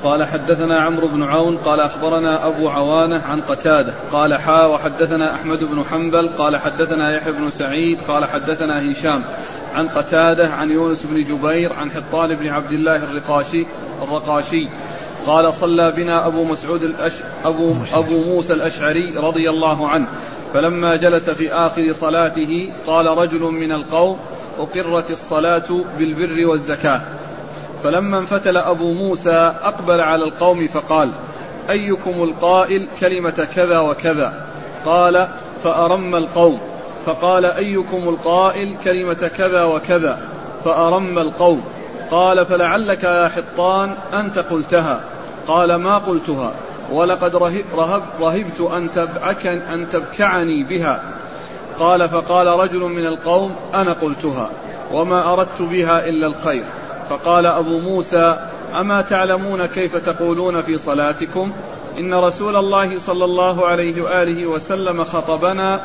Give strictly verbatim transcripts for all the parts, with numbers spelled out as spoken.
قال حدثنا عمرو بن عون قال أخبرنا أبو عوانة عن قتادة قال حا وحدثنا أحمد بن حنبل قال حدثنا يحيى بن سعيد قال حدثنا هشام عن قتادة عن يونس بن جبير عن حطان بن عبد الله الرقاشي الرقاشي قال صلى بنا أبو مسعود الأش... أبو... أبو موسى الأشعري رضي الله عنه، فلما جلس في آخر صلاته قال رجل من القوم: أقرت الصلاة بالبر والزكاة. فلما انفتل أبو موسى أقبل على القوم فقال: أيكم القائل كلمة كذا وكذا؟ قال: فأرم القوم. فقال: أيكم القائل كلمة كذا وكذا؟ فأرم القوم. قال: فلعلك يا حطان أنت قلتها. قال: ما قلتها، ولقد رهب رهبت أن تبعك أن تبكعني بها. قال: فقال رجل من القوم: أنا قلتها وما أردت بها إلا الخير. فقال أبو موسى: أما تعلمون كيف تقولون في صلاتكم؟ إن رسول الله صلى الله عليه وآله وسلم خطبنا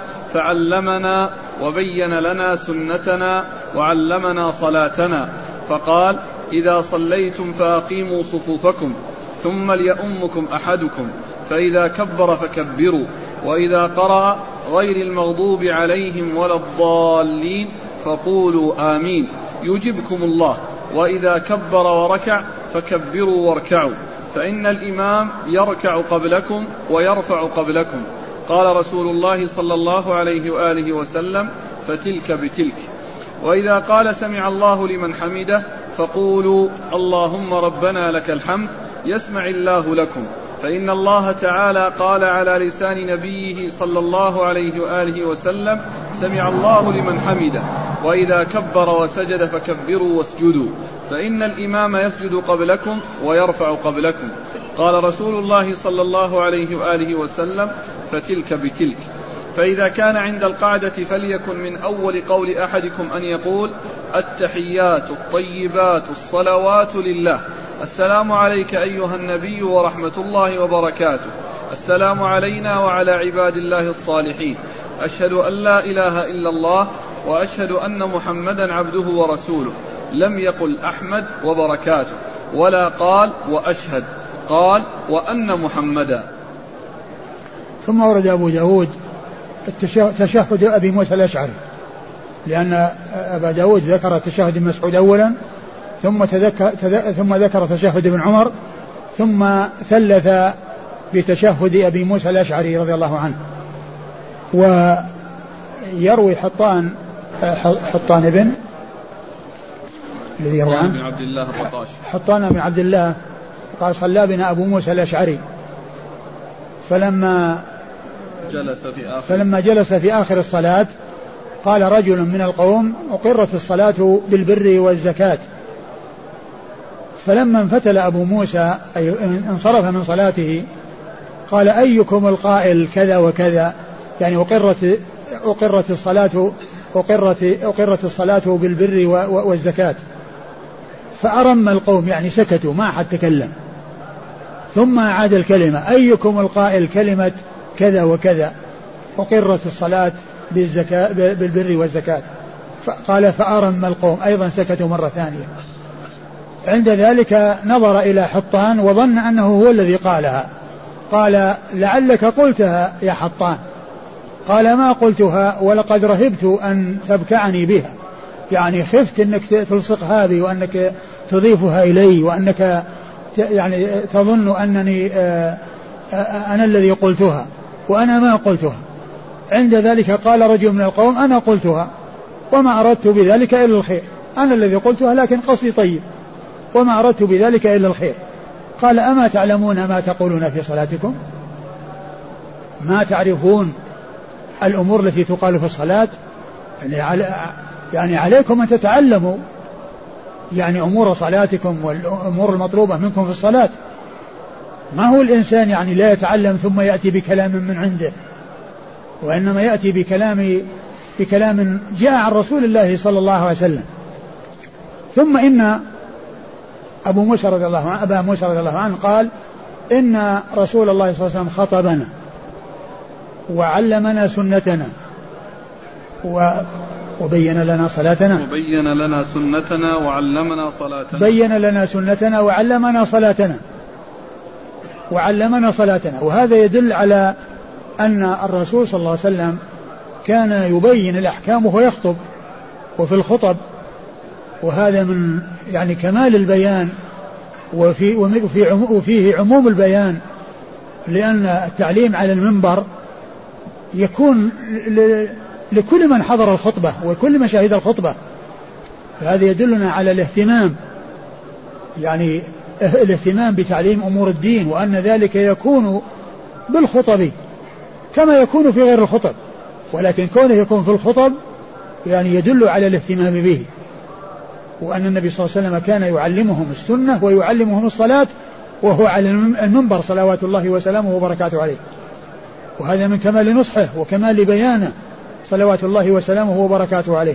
فعلمنا وبين لنا سنتنا وعلمنا صلاتنا، فقال: إذا صليتم فأقيموا صفوفكم ثم ليؤمكم أحدكم، فإذا كبر فكبروا، وإذا قرأ غير المغضوب عليهم ولا الضالين فقولوا آمين يجبكم الله، وإذا كبر وركع فكبروا واركعوا، فإن الإمام يركع قبلكم ويرفع قبلكم. قال رسول الله صلى الله عليه وآله وسلم: فتلك بتلك. وإذا قال سمع الله لمن حمده فقولوا اللهم ربنا لك الحمد يسمع الله لكم، فإن الله تعالى قال على لسان نبيه صلى الله عليه وآله وسلم: سمع الله لمن حمده. وإذا كبر وسجد فكبروا واسجدوا، فإن الإمام يسجد قبلكم ويرفع قبلكم. قال رسول الله صلى الله عليه وآله وسلم: فتلك بتلك. فإذا كان عند القعدة فليكن من أول قول أحدكم أن يقول: التحيات الطيبات الصلوات لله، السلام عليك أيها النبي ورحمة الله وبركاته، السلام علينا وعلى عباد الله الصالحين، أشهد أن لا إله إلا الله وأشهد أن محمدا عبده ورسوله. لم يقل أحمد وبركاته، ولا قال وأشهد، قال وأن محمدا. ثم ورد أبو داود تشهد أبي موسى الأشعري، لأن أبا داود ذكر تشهد ابن مسعود أولا، ثم, ثم ذكر تشهد ابن عمر، ثم ثلث بتشهد أبي موسى الأشعري رضي الله عنه. ويروي حطان حطان بن الذي يروي عنه بن عبد الله الرقاشي حطان بن عبد الله قال: صلى بنا أبو موسى الأشعري، فلما جلس في آخر فلما جلس في آخر الصلاة قال رجل من القوم: أقرت الصلاة بالبر والزكاة. فلما انفتل أبو موسى أي انصرف من صلاته قال: أيكم القائل كذا وكذا؟ يعني أقرت أقرت الصلاة أقرت أقرت الصلاة بالبر والزكاة. فأرم القوم، يعني سكتوا ما أحد تكلم. ثم أعاد الكلمة: أيكم القائل كلمة كذا وكذا؟ أقرت الصلاة بالزكاة بالبر والزكاة. قال: فأرم القوم، أيضا سكتوا مرة ثانية. عند ذلك نظر إلى حطان وظن أنه هو الذي قالها، قال: لعلك قلتها يا حطان. قال: ما قلتها، ولقد رهبت أن تبكعني بها، يعني خفت أنك تلصقها بي وأنك تضيفها إلي وأنك يعني تظن أنني أنا الذي قلتها وأنا ما قلتها. عند ذلك قال رجل من القوم: أنا قلتها وما أردت بذلك إلا الخير، أنا الذي قلتها لكن قصدي طيب وما أردت بذلك إلا الخير. قال: أما تعلمون ما تقولون في صلاتكم؟ ما تعرفون الأمور التي تقال في الصلاة؟ يعني عليكم أن تتعلموا يعني أمور صلاتكم والأمور المطلوبة منكم في الصلاة. ما هو الإنسان يعني لا يتعلم ثم يأتي بكلام من عنده، وإنما يأتي بكلام بكلام جاء عن رسول الله صلى الله عليه وسلم. ثم إن أبو موسى رضي الله عنه أبا موسى رضي الله عنه قال: إن رسول الله صلى الله عليه وسلم خطبنا وعلمنا سنتنا وبين لنا صلاتنا وبين لنا سنتنا وعلمنا صلاتنا بين لنا سنتنا وعلمنا صلاتنا وعلمنا صلاتنا. وهذا يدل على أن الرسول صلى الله عليه وسلم كان يبين الأحكام وهو يخطب وفي الخطب، وهذا من يعني كمال البيان وفي وفي وفيه عموم البيان، لأن التعليم على المنبر يكون لكل من حضر الخطبة وكل من شهد الخطبة. فهذا يدلنا على الاهتمام، يعني الاهتمام بتعليم أمور الدين، وأن ذلك يكون بالخطب كما يكون في غير الخطب، ولكن كونه يكون في الخطب يعني يدل على الاهتمام به. وأن النبي صلى الله عليه وسلم كان يعلمهم السنة ويعلمهم الصلاة وهو على المنبر صلوات الله وسلامه وبركاته عليه، وهذا من كمال نصحه وكمال بيانه صلوات الله وسلامه وبركاته عليه.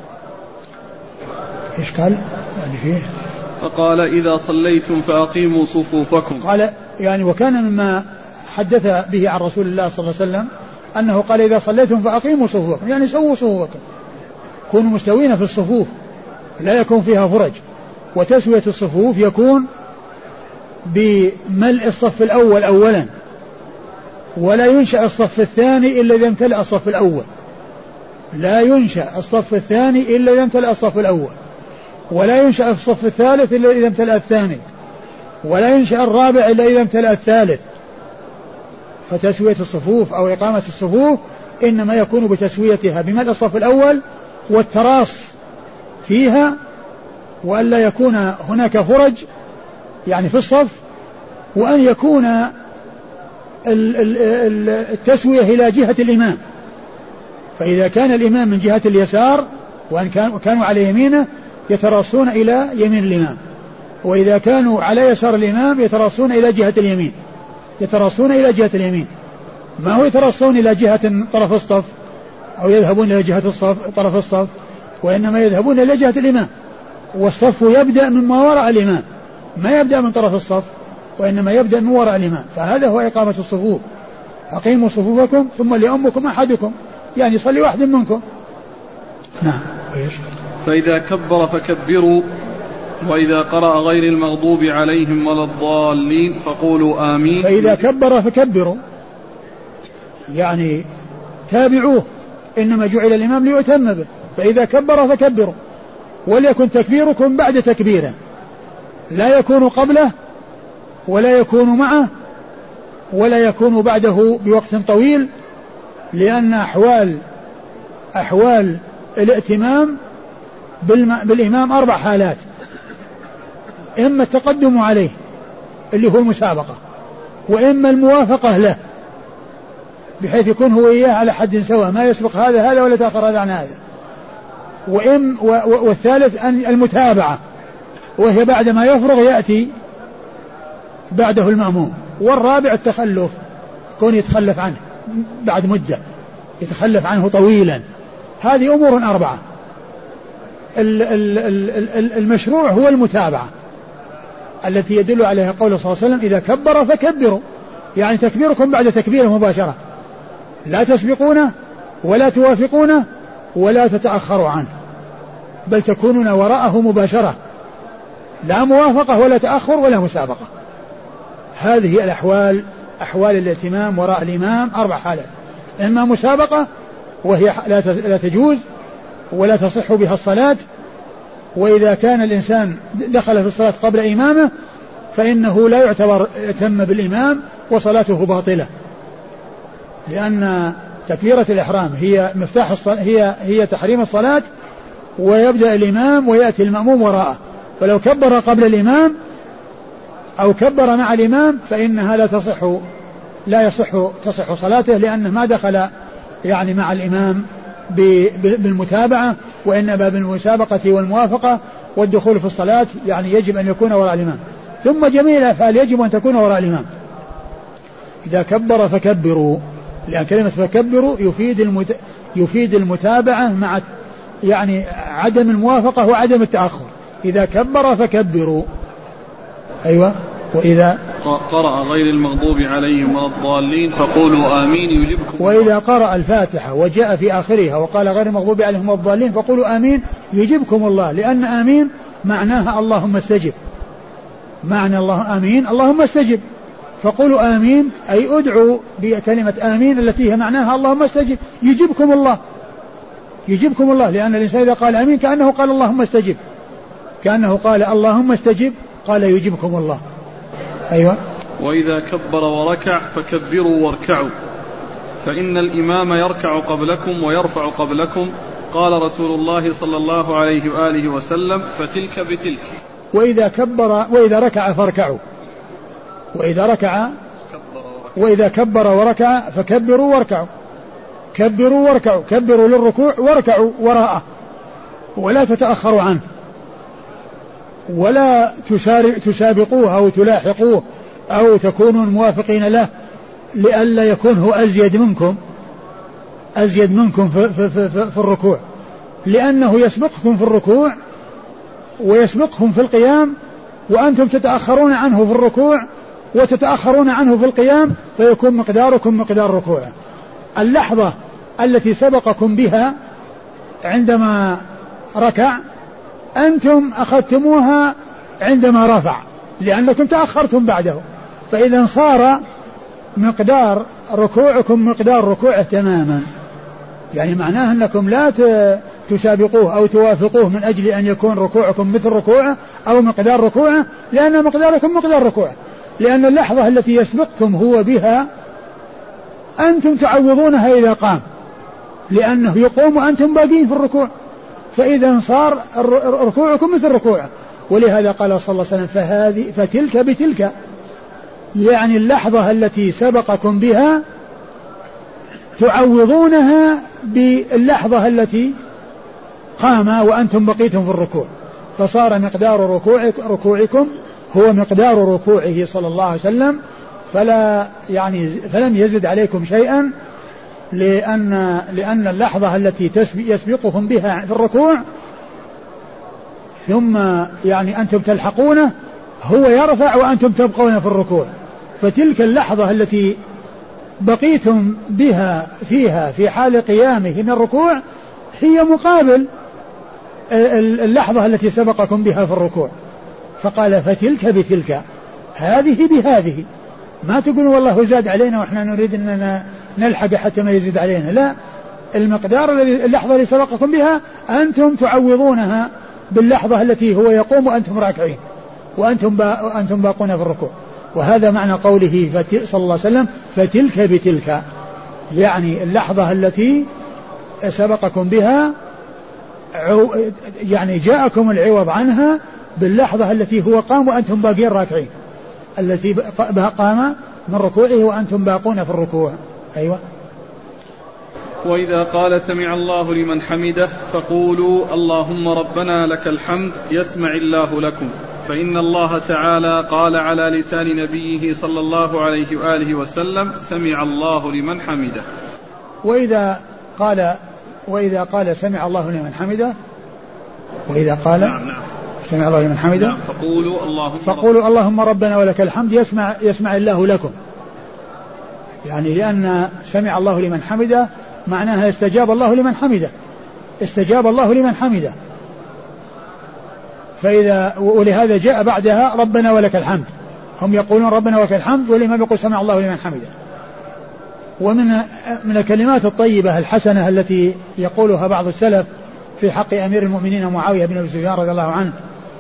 إيش قال يعني فيه؟ فقال إذا صليتم فأقيموا صفوفكم. قال يعني وكان مما حدث به عن رسول الله صلى الله عليه وسلم أنه قال إذا صليتم فأقيموا صفوفكم، يعني سووا صفوفكم، كونوا مستوين في الصفوف لا يكون فيها فرج. وتسوية الصفوف يكون بملء الصف الأول أولا، ولا ينشأ الصف الثاني إلا إذا امتلأ الصف الأول، لا ينشأ الصف الثاني إلا إذا امتلأ الصف الأول، ولا ينشأ الصف الثالث إلا إذا امتلأ الثاني، ولا ينشأ الرابع إلا إذا امتلأ الثالث. فتسوية الصفوف أو إقامة الصفوف إنما يكون بتسويتها بملء الصف الأول والتراص فيها، وألا يكون هناك فرج يعني في الصف، وأن يكون التسوية إلى جهة الإمام. فإذا كان الإمام من جهة اليسار وأن كانوا على يمينه يتراصون إلى يمين الإمام، وإذا كانوا على يسار الإمام يتراصون إلى جهة اليمين، يتراصون إلى جهة اليمين، ما هو يتراصون إلى جهة طرف الصف أو يذهبون إلى جهة الصف طرف الصف، وإنما يذهبون إلى جهة الإمام، والصف يبدأ مما وراء الإمام، ما يبدأ من طرف الصف وإنما يبدأ من وراء الإمام. فهذا هو إقامة الصفوف. أقيموا صفوفكم ثم ليؤمكم أحدكم، يعني يصلي واحد منكم. نعم. فإذا كبر فكبروا، وإذا قرأ غير المغضوب عليهم ولا الضالين فقولوا آمين. فإذا كبر فكبروا يعني تابعوه، إنما جعل الإمام ليؤتم به. فإذا كبر فكبروا، وليكن تكبيركم بعد تكبيره، لا يكون قبله ولا يكون معه ولا يكون بعده بوقت طويل، لأن أحوال أحوال الائتمام بالإمام أربع حالات: إما التقدم عليه اللي هو المسابقة، وإما الموافقة له بحيث يكون هو إياه على حد سواء، ما يسبق هذا هذا ولا تأخر هذا عن هذا، وإم والثالث أن المتابعة، وهي بعد ما يفرغ يأتي بعده المأموم، والرابع التخلف، كون يتخلف عنه بعد مدة، يتخلف عنه طويلا. هذه أمور أربعة. المشروع هو المتابعة التي يدل عليها قوله صلى الله عليه وسلم: إذا كبر فكبروا، يعني تكبيركم بعد تكبيره مباشرة، لا تسبقونه ولا توافقونه ولا تتأخروا عنه، بل تكونون وراءه مباشرة، لا موافقة ولا تأخر ولا مسابقة. هذه الأحوال أحوال الائتمام وراء الإمام أربع حالات: إما مسابقة وهي لا تجوز ولا تصح بها الصلاة، وإذا كان الإنسان دخل في الصلاة قبل إمامه فإنه لا يعتبر ائتم بالإمام وصلاته باطلة، لأن تكبيرة الإحرام هي مفتاح الصلاة، هي هي تحريم الصلاة، ويبدأ الإمام ويأتي المأموم وراءه، فلو كبر قبل الإمام أو كبر مع الإمام فإنها لا تصح لا يصح تصح صلاته، لأنه ما دخل يعني مع الإمام بالمتابعة، وإنما بالمسابقة والموافقة والدخول في الصلاة، يعني يجب أن يكون وراء الإمام. ثم جميع الأفعال يجب أن تكون وراء الإمام. إذا كبر فكبروا، لأن كلمة فكبروا يفيد المت... يفيد المتابعة مع يعني عدم الموافقة وعدم التأخر. إذا كبر فكبروا. أيوة. وإذا قرأ غير المغضوب عليهم ولا الضالين فقولوا آمين يجبكم. وإذا قرأ الفاتحة وجاء في آخرها وقال غير المغضوب عليهم ولا الضالين فقولوا آمين يجبكم الله، لأن آمين معناها اللهم استجب، معنى الله آمين اللهم استجب، فقولوا آمين أي ادعوا بكلمة آمين التي هي معناها اللهم استجب، يجيبكم الله، يجيبكم الله، لأن الإنسان إذا قال آمين كأنه قال اللهم استجب، كأنه قال اللهم استجب، قال يجيبكم الله. أيوة. وإذا كبر وركع فكبروا واركعوا، فإن الإمام يركع قبلكم ويرفع قبلكم، قال رسول الله صلى الله عليه وآله وسلم فتلك بتلك. وإذا كبر وإذا ركع فاركعوا، وإذا ركع وإذا كبر وركع فكبروا واركعوا، كبروا واركعوا، كبروا للركوع واركعوا وراءه، ولا تتأخروا عنه، ولا تسابقوه أو تلاحقوه أو تكونوا موافقين له، لئلا يكون هو أزيد منكم أزيد منكم في, في, في, في الركوع، لأنه يسبقكم في الركوع ويسبقكم في القيام، وأنتم تتأخرون عنه في الركوع وتتأخرون عنه في القيام، فيكون مقداركم مقدار ركوعه. اللحظة التي سبقكم بها عندما ركع أنتم أخذتموها عندما رفع، لأنكم تأخرتم بعده، فإذا صار مقدار ركوعكم مقدار ركوعه تماما، يعني معناه أنكم لا تسابقوه أو توافقوه من أجل أن يكون ركوعكم مثل ركوعه أو مقدار ركوعه، لأن مقداركم مقدار ركوعه، لأن اللحظة التي يسبقكم هو بها أنتم تعوضونها إذا قام، لأنه يقوم وأنتم باقين في الركوع، فإذا صار ركوعكم مثل ركوعه. ولهذا قال صلى الله عليه وسلم فهذه فتلك بتلك، يعني اللحظة التي سبقكم بها تعوضونها باللحظة التي قام وأنتم بقيتم في الركوع، فصار مقدار ركوعك ركوعكم هو مقدار ركوعه صلى الله عليه وسلم، فلا يعني فلم يزد عليكم شيئا، لأن لأن اللحظة التي يسبقكم بها في الركوع ثم يعني أنتم تلحقونه هو يرفع وأنتم تبقون في الركوع، فتلك اللحظة التي بقيتم بها فيها في حال قيامه من الركوع هي مقابل اللحظة التي سبقكم بها في الركوع، فقال فتلك بتلك، هذه بهذه، ما تقولوا والله زاد علينا وإحنا نريد أننا نلحق حتى ما يزيد علينا، لا، المقدار اللحظة اللي سبقكم بها أنتم تعوضونها باللحظة التي هو يقوم وأنتم راكعين وأنتم با أنتم باقون في الركوع. وهذا معنى قوله صلى الله عليه وسلم فتلك بتلك، يعني اللحظة التي سبقكم بها يعني جاءكم العوض عنها باللحظة التي هو قام وأنتم باقين راكعين، التي قام من ركوعه وأنتم باقون في الركوع. أيوة. وإذا قال سمع الله لمن حمده فقولوا اللهم ربنا لك الحمد يسمع الله لكم، فإن الله تعالى قال على لسان نبيه صلى الله عليه وآله وسلم سمع الله لمن حمده. وإذا قال وإذا قال سمع الله لمن حمده وإذا قال نعم نعم. سمع الله لمن حمده نعم. فقولوا اللهم فقولوا اللهم ربنا ولك الحمد يسمع يسمع الله لكم، يعني لأن سمع الله لمن حمده معناها استجاب الله لمن حمده، استجاب الله لمن حمده، فإذا ولهذا جاء بعدها ربنا ولك الحمد، هم يقولون ربنا ولك الحمد والإمام يقول سمع الله لمن حمده. ومن من الكلمات الطيبة الحسنة التي يقولها بعض السلف في حق أمير المؤمنين معاوية بن أبي سفيان رضي الله عنه،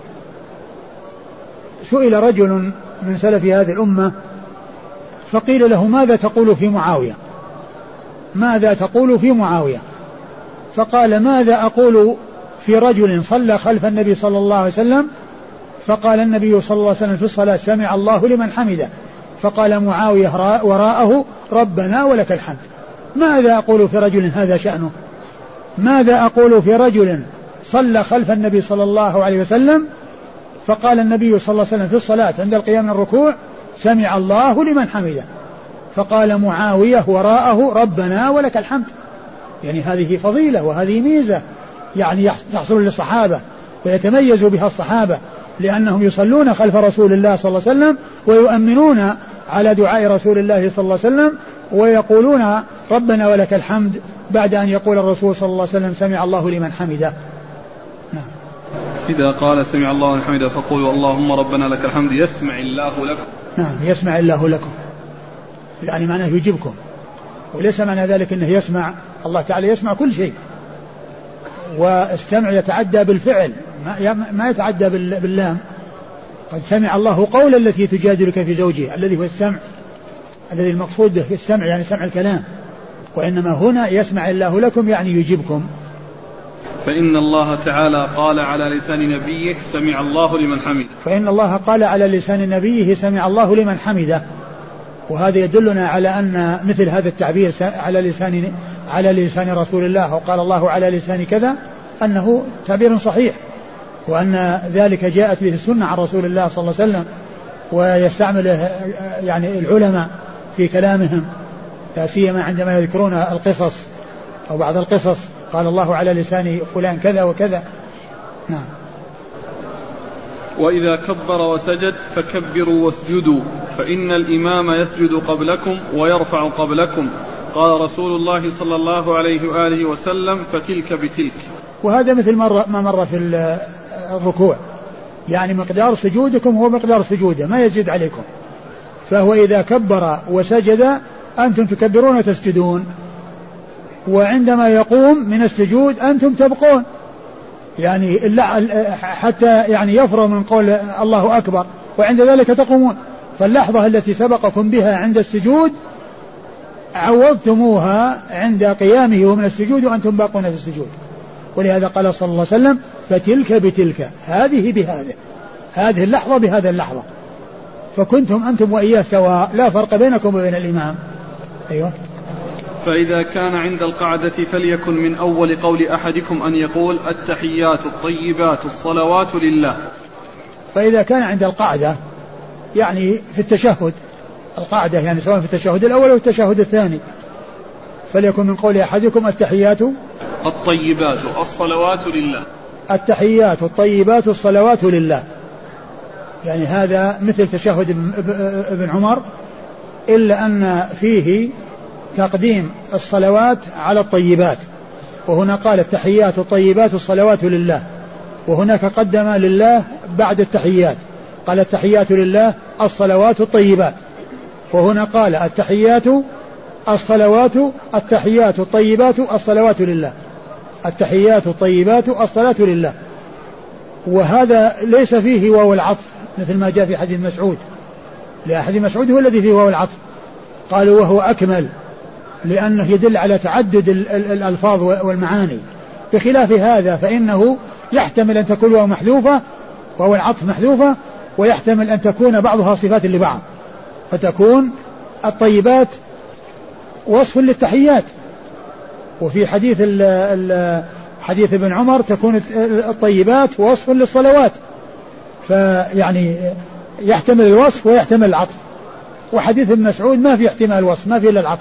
سئل رجل من سلف هذه الأمة فقيل له ماذا تقول في معاوية ماذا تقول في معاوية فقال ماذا أقول في رجل صلى خلف النبي صلى الله عليه وسلم فقال النبي صلى الله عليه وسلم في الصلاة سمع الله لمن حمده، فقال معاوية وراءه ربنا ولك الحمد. ماذا أقول في رجل هذا شأنه؟ ماذا أقول في رجل صلى خلف النبي صلى الله عليه وسلم فقال النبي صلى الله عليه وسلم في الصلاة عند القيام من الركوع سمع الله لمن حمده، فقال معاوية وراءه ربنا ولك الحمد. يعني هذه فضيلة وهذه ميزة يعني تحصل للصحابة ويتميز بها الصحابة، لأنهم يصلون خلف رسول الله صلى الله عليه وسلم ويؤمنون على دعاء رسول الله صلى الله عليه وسلم ويقولون ربنا ولك الحمد بعد أن يقول الرسول صلى الله عليه وسلم سمع الله لمن حمده. نعم. إذا قال سمع الله لمن حمده فقولوا اللهم ربنا لك الحمد يسمع الله لكم. نعم يسمع الله لكم، يعني معناه يجيبكم، وليس معنى ذلك أنه يسمع، الله تعالى يسمع كل شيء، والسمع يتعدى بالفعل ما يتعدى باللام. قد سمع الله قول التي تجادلك في زوجها، الذي هو السمع، الذي المقصود في السمع يعني سمع الكلام، وإنما هنا يسمع الله لكم يعني يجيبكم. فإن الله تعالى قال على لسان نبيه سمع الله لمن حمده. فإن الله قال على لسان نبيه سمع الله لمن حمده، وهذا يدلنا على أن مثل هذا التعبير على لسان على لسان رسول الله وقال الله على لسان كذا أنه تعبير صحيح، وأن ذلك جاءت به السنة عن رسول الله صلى الله عليه وسلم، ويستعمله يعني العلماء في كلامهم، لا سيما عندما يذكرون القصص أو بعض القصص قال الله على لسان فلان كذا وكذا. نعم. وإذا كبر وسجد فكبروا واسجدوا فإن الإمام يسجد قبلكم ويرفع قبلكم، قال رسول الله صلى الله عليه وآله وسلم فتلك بتلك. وهذا مثل ما مر في الركوع، يعني مقدار سجودكم هو مقدار سجوده، ما يزيد عليكم. فهو إذا كبر وسجد أنتم تكبرون وتسجدون، وعندما يقوم من السجود أنتم تبقون، يعني حتى يعني يفرغ من قول الله أكبر، وعند ذلك تقومون. فاللحظة التي سبقكم بها عند السجود عوضتموها عند قيامه ومن السجود وأنتم باقون في السجود. ولهذا قال صلى الله عليه وسلم فتلك بتلك، هذه بهذه، هذه اللحظة بهذا اللحظة، فكنتم أنتم وإياه سواء، لا فرق بينكم وبين الإمام. أيوة. فإذا كان عند القعدة فليكن من أول قول أحدكم أن يقول التحيات الطيبات الصلوات لله. فإذا كان عند القعدة يعني في التشهد، القعدة يعني سواء في التشهد الأول أو التشهد الثاني، فليكن من قول أحدكم التحيات الطيبات الصلوات لله. التحيات الطيبات الصلوات لله، يعني هذا مثل تشهد ابن عمر، إلا أن فيه تقديم الصلوات على الطيبات، وهنا قال التحيات الطيبات الصلوات لله، وهناك قدم لله بعد التحيات، قال التحيات لله الصلوات الطيبات، وهنا قال التحيات الصلوات التحيات الطيبات الصلوات لله، التحيات الطيبات الصلاة لله. وهذا ليس فيه واو العطف مثل ما جاء في حديث مسعود، لأحد مسعود هو الذي فيه واو العطف، قالوا وهو أكمل لأنه يدل على تعدد الألفاظ والمعاني، بخلاف هذا فإنه يحتمل أن تكون واو محذوفة واو العطف محذوفة، ويحتمل أن تكون بعضها صفات لبعض، فتكون الطيبات وصف للتحيات، وفي حديث ال ال حديث ابن عمر تكون الطيبات وصف للصلوات، فيعني يحتمل الوصف ويحتمل العطف، وحديث ابن مسعود ما في احتمال الوصف، ما في إلا العطف.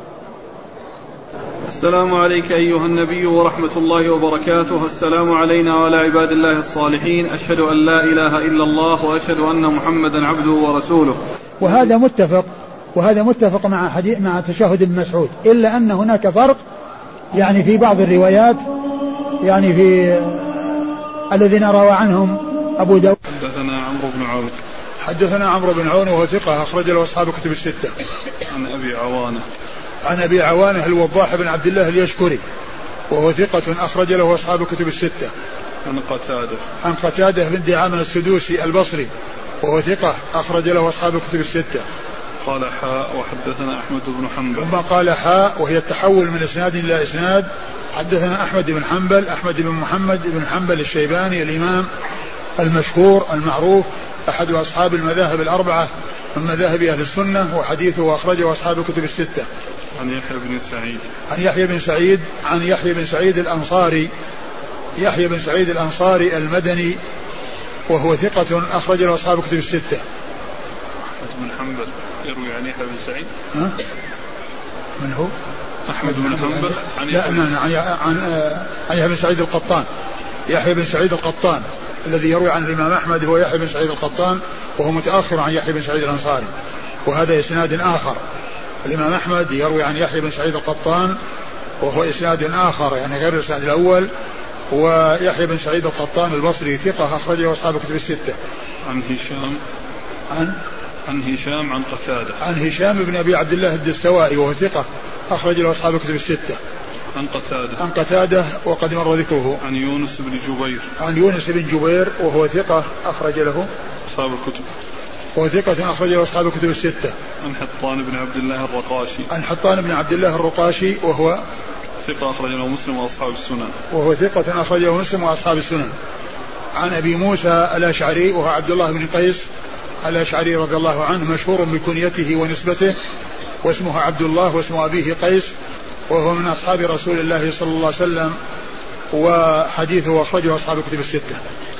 السلام عليك أيها النبي ورحمة الله وبركاته. السلام علينا وعلى عباد الله الصالحين، أشهد أن لا إله إلا الله وأشهد أن محمدا عبده ورسوله. وهذا متفق وهذا متفق مع حديث مع تشهد ابن مسعود، إلا أن هناك فرق يعني في بعض الروايات، يعني في الذين روى عنهم أبو داود. حدثنا عمرو بن عون حدثنا عمرو بن عون وهو ثقة أخرج له أصحاب الكتب الستة. عن أبي عوانة عن أبي عوانة الوضاح بن عبد الله اليشكري وهو ثقة أخرج له أصحاب الكتب الستة. عن قتادة عن قتادة بن دعامة السدوسي البصري وهو ثقة أخرج له أصحاب الكتب الستة. قال حاء وحدثنا أحمد بن حنبل. ثم قال حاء وهي التحول من إسناد إلى إسناد. حدثنا أحمد بن حنبل أحمد بن محمد بن حنبل الشيباني الإمام المشهور المعروف أحد أصحاب المذاهب الأربعة من مذاهب أهل السنة، وحديثه أخرجه أصحاب الكتب الستة. عن يحيى بن سعيد عن يحيى بن سعيد عن يحيى بن سعيد الأنصاري يحيى بن سعيد الأنصاري المدني وهو ثقة أخرج له أصحاب الكتب الستة. أحمد بن حنبل يروي عن يحيى بن سعيد. ها؟ من هو؟ أحمد بن حنبل عن لا عن عن عن يحيى بن سعيد القطان يحيى بن سعيد القطان الذي يروي عن الإمام أحمد هو يحيى بن سعيد القطان، وهو متأخر عن يحيى بن سعيد الأنصاري، وهذا إسناد آخر. الإمام أحمد يروي عن يحيى بن سعيد القطان وهو إسناد آخر يعني غير الإسناد الأول، ويحيى بن سعيد القطان البصري ثقة أخرجه أصحاب الكتب الستة. عن هشام عن عن هشام عن قتادة. عن هشام بن أبي عبد الله الدستوائي وهو ثقة أخرج له أصحاب الكتب الستة. عن قتادة. عن قتادة وقد مر ذكره. عن يونس بن جبير. عن يونس بن جبير وهو ثقة أخرج له أصحاب الكتب. وهو ثقة أخرج له أصحاب الكتب الستة. عن حطان بن عبد الله الرقاشي. عن حطان بن عبد الله الرقاشي وهو ثقة أخرج له مسلم وأصحاب السنن. وهو ثقة أخرج له مسلم وأصحاب السنن. عن أبي موسى الأشعري وهو عبد الله بن قيس الأشعري رضي الله عنه مشهور بكنيته ونسبته واسمه عبد الله واسم أبيه قيس وهو من أصحاب رسول الله صلى الله عليه وسلم وحديثه أخرجه أصحاب الكتب الستة.